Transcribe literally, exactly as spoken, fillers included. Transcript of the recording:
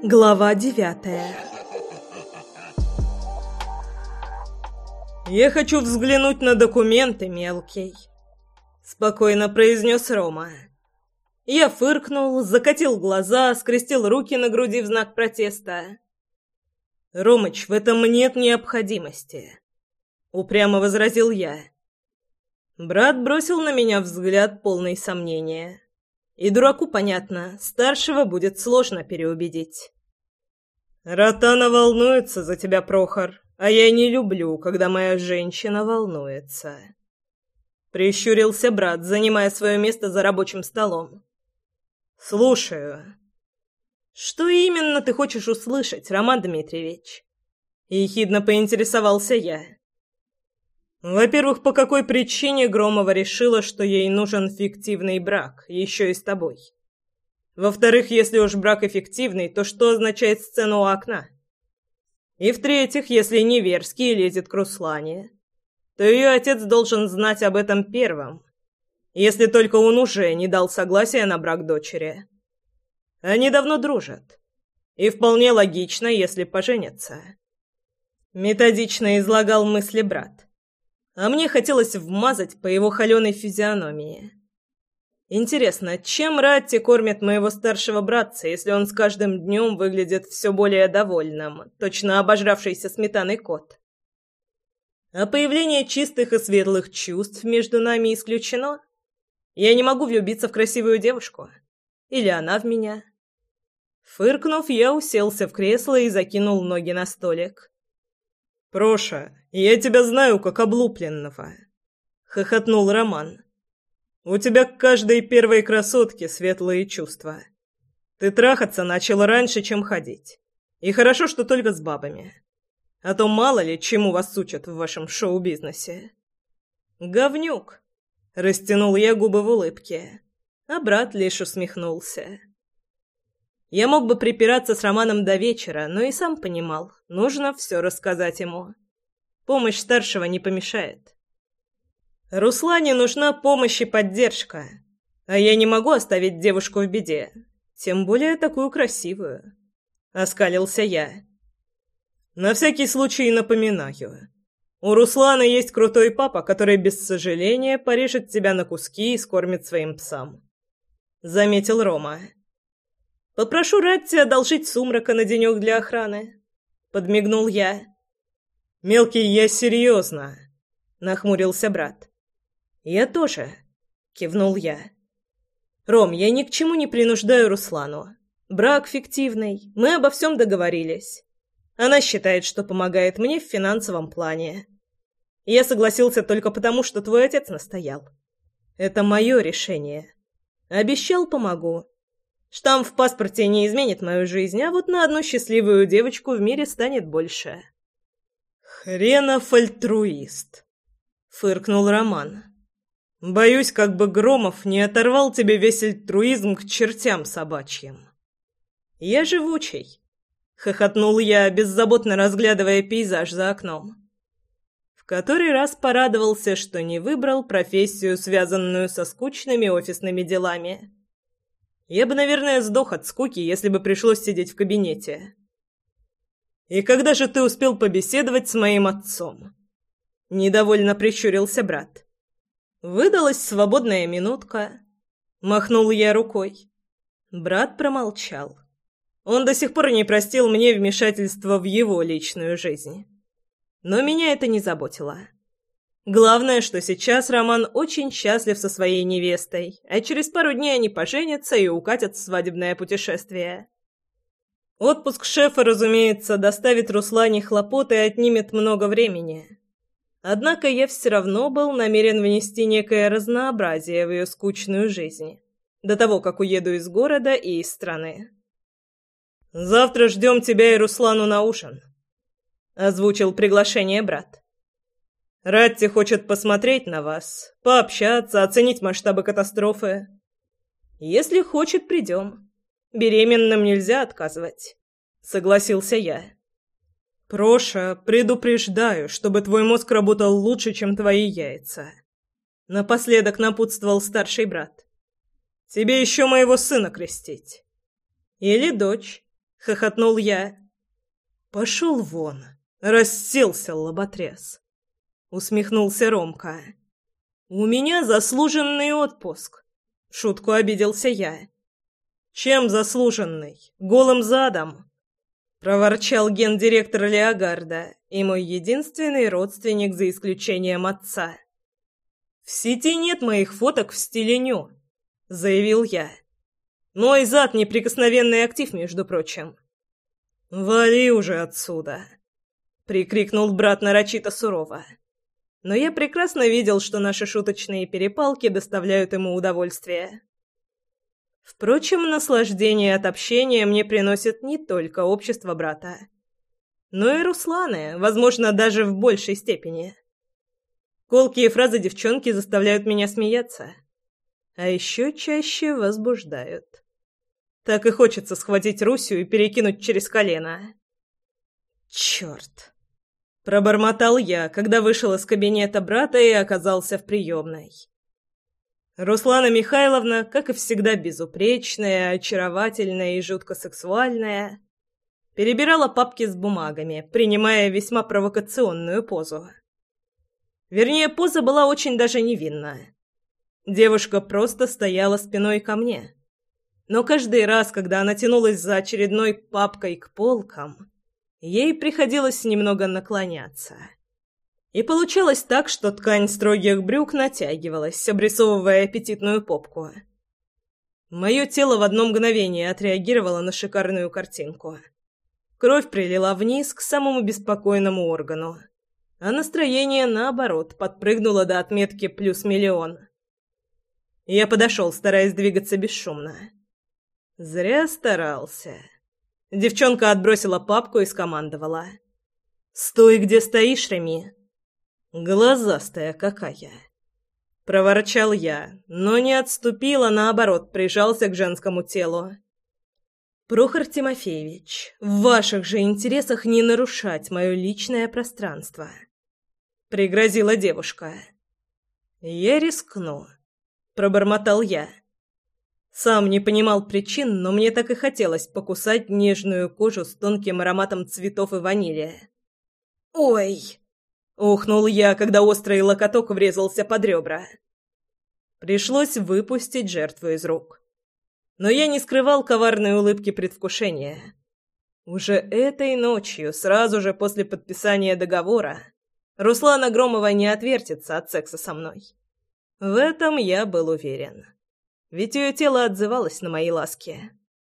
Глава девятая. «Я хочу взглянуть на документы, мелкий», — спокойно произнес Рома. Я фыркнул, закатил глаза, скрестил руки на груди в знак протеста. «Ромыч, в этом нет необходимости», — упрямо возразил я. Брат бросил на меня взгляд, полный сомнения. И дураку понятно, старшего будет сложно переубедить. «Ротана волнуется за тебя, Прохор, а я не люблю, когда моя женщина волнуется», — прищурился брат, занимая свое место за рабочим столом. «Слушаю». «Что именно ты хочешь услышать, Роман Дмитриевич?» — ехидно поинтересовался я. «Во-первых, по какой причине Громова решила, что ей нужен фиктивный брак, еще и с тобой? Во-вторых, если уж брак эффективный, то что означает сцена у окна? И в-третьих, если Неверский лезет к Руслане, то ее отец должен знать об этом первым, если только он уже не дал согласия на брак дочери. Они давно дружат, и вполне логично, если поженятся». Методично излагал мысли брат. А мне хотелось вмазать по его холеной физиономии. Интересно, чем Ратти кормит моего старшего братца, если он с каждым днем выглядит все более довольным, точно обожравшийся сметаной кот? А появление чистых и светлых чувств между нами исключено? Я не могу влюбиться в красивую девушку? Или она в меня? Фыркнув, я уселся в кресло и закинул ноги на столик. «Проша, я тебя знаю как облупленного», — хохотнул Роман. «У тебя к каждой первой красотке светлые чувства. Ты трахаться начал раньше, чем ходить. И хорошо, что только с бабами. А то мало ли, чему вас учат в вашем шоу-бизнесе». «Говнюк», — растянул я губы в улыбке, а брат лишь усмехнулся. Я мог бы припираться с Романом до вечера, но и сам понимал, нужно все рассказать ему. Помощь старшего не помешает. Руслане нужна помощь и поддержка, а я не могу оставить девушку в беде, тем более такую красивую. Оскалился я. На всякий случай напоминаю. У Руслана есть крутой папа, который без сожаления порежет тебя на куски и скормит своим псам. Заметил Рома. «Попрошу Ратти одолжить Сумрака на денек для охраны», — подмигнул я. «Мелкий, я серьезно», — нахмурился брат. «Я тоже», — кивнул я. «Ром, я ни к чему не принуждаю Руслану. Брак фиктивный, мы обо всем договорились. Она считает, что помогает мне в финансовом плане. Я согласился только потому, что твой отец настоял. Это мое решение. Обещал, помогу. Штамп в паспорте не изменит мою жизнь, а вот на одну счастливую девочку в мире станет больше». «Хренов альтруист», — фыркнул Роман. «Боюсь, как бы Громов не оторвал тебе весь альтруизм к чертям собачьим». «Я живучий», — хохотнул я, беззаботно разглядывая пейзаж за окном. В который раз порадовался, что не выбрал профессию, связанную со скучными офисными делами. Я бы, наверное, сдох от скуки, если бы пришлось сидеть в кабинете. «И когда же ты успел побеседовать с моим отцом?» Недовольно прищурился брат. «Выдалась свободная минутка». Махнул я рукой. Брат промолчал. Он до сих пор не простил мне вмешательства в его личную жизнь. Но меня это не заботило. Главное, что сейчас Роман очень счастлив со своей невестой, а через пару дней они поженятся и укатят в свадебное путешествие. Отпуск шефа, разумеется, доставит Руслане хлопот и отнимет много времени. Однако я все равно был намерен внести некое разнообразие в ее скучную жизнь, до того, как уеду из города и из страны. «Завтра ждем тебя и Руслану на ужин», — озвучил приглашение брат. «Ратти хочет посмотреть на вас, пообщаться, оценить масштабы катастрофы. Если хочет, придем. Беременным нельзя отказывать», — согласился я. «Проша, предупреждаю, чтобы твой мозг работал лучше, чем твои яйца», — напоследок напутствовал старший брат. «Тебе еще моего сына крестить. Или дочь. — хохотнул я. «Пошел вон, расселся лоботряс», — усмехнулся Ромка. «У меня заслуженный отпуск», — в шутку обиделся я. «Чем заслуженный? Голым задом?» — проворчал гендиректор Леогарда и мой единственный родственник за исключением отца. «В сети нет моих фоток в стиле ню», — заявил я. «Мой зад — неприкосновенный актив, между прочим». «Вали уже отсюда!» — прикрикнул брат нарочито сурово. Но я прекрасно видел, что наши шуточные перепалки доставляют ему удовольствие. Впрочем, наслаждение от общения мне приносит не только общество брата, но и Русланы, возможно, даже в большей степени. Колкие фразы девчонки заставляют меня смеяться, а еще чаще возбуждают. Так и хочется схватить Русю и перекинуть через колено. «Черт!» — пробормотал я, когда вышел из кабинета брата и оказался в приемной. Руслана Михайловна, как и всегда безупречная, очаровательная и жутко сексуальная, перебирала папки с бумагами, принимая весьма провокационную позу. Вернее, поза была очень даже невинная. Девушка просто стояла спиной ко мне. Но каждый раз, когда она тянулась за очередной папкой к полкам, ей приходилось немного наклоняться. И получалось так, что ткань строгих брюк натягивалась, обрисовывая аппетитную попку. Мое тело в одно мгновение отреагировало на шикарную картинку. Кровь прилила вниз к самому беспокойному органу, а настроение, наоборот, подпрыгнуло до отметки плюс миллион. Я подошел, стараясь двигаться бесшумно. Зря старался. Девчонка отбросила папку и скомандовала: «Стой, где стоишь, Реми!» «Глазастая какая!» Проворчал я, но не отступил, а наоборот прижался к женскому телу. «Прохор Тимофеевич, в ваших же интересах не нарушать мое личное пространство», — пригрозила девушка. «Я рискну», — пробормотал я. Сам не понимал причин, но мне так и хотелось покусать нежную кожу с тонким ароматом цветов и ванили. «Ой!» — ухнул я, когда острый локоток врезался под ребра. Пришлось выпустить жертву из рук. Но я не скрывал коварной улыбки предвкушения. Уже этой ночью, сразу же после подписания договора, Руслана Громова не отвертится от секса со мной. В этом я был уверен. Ведь ее тело отзывалось на мои ласки.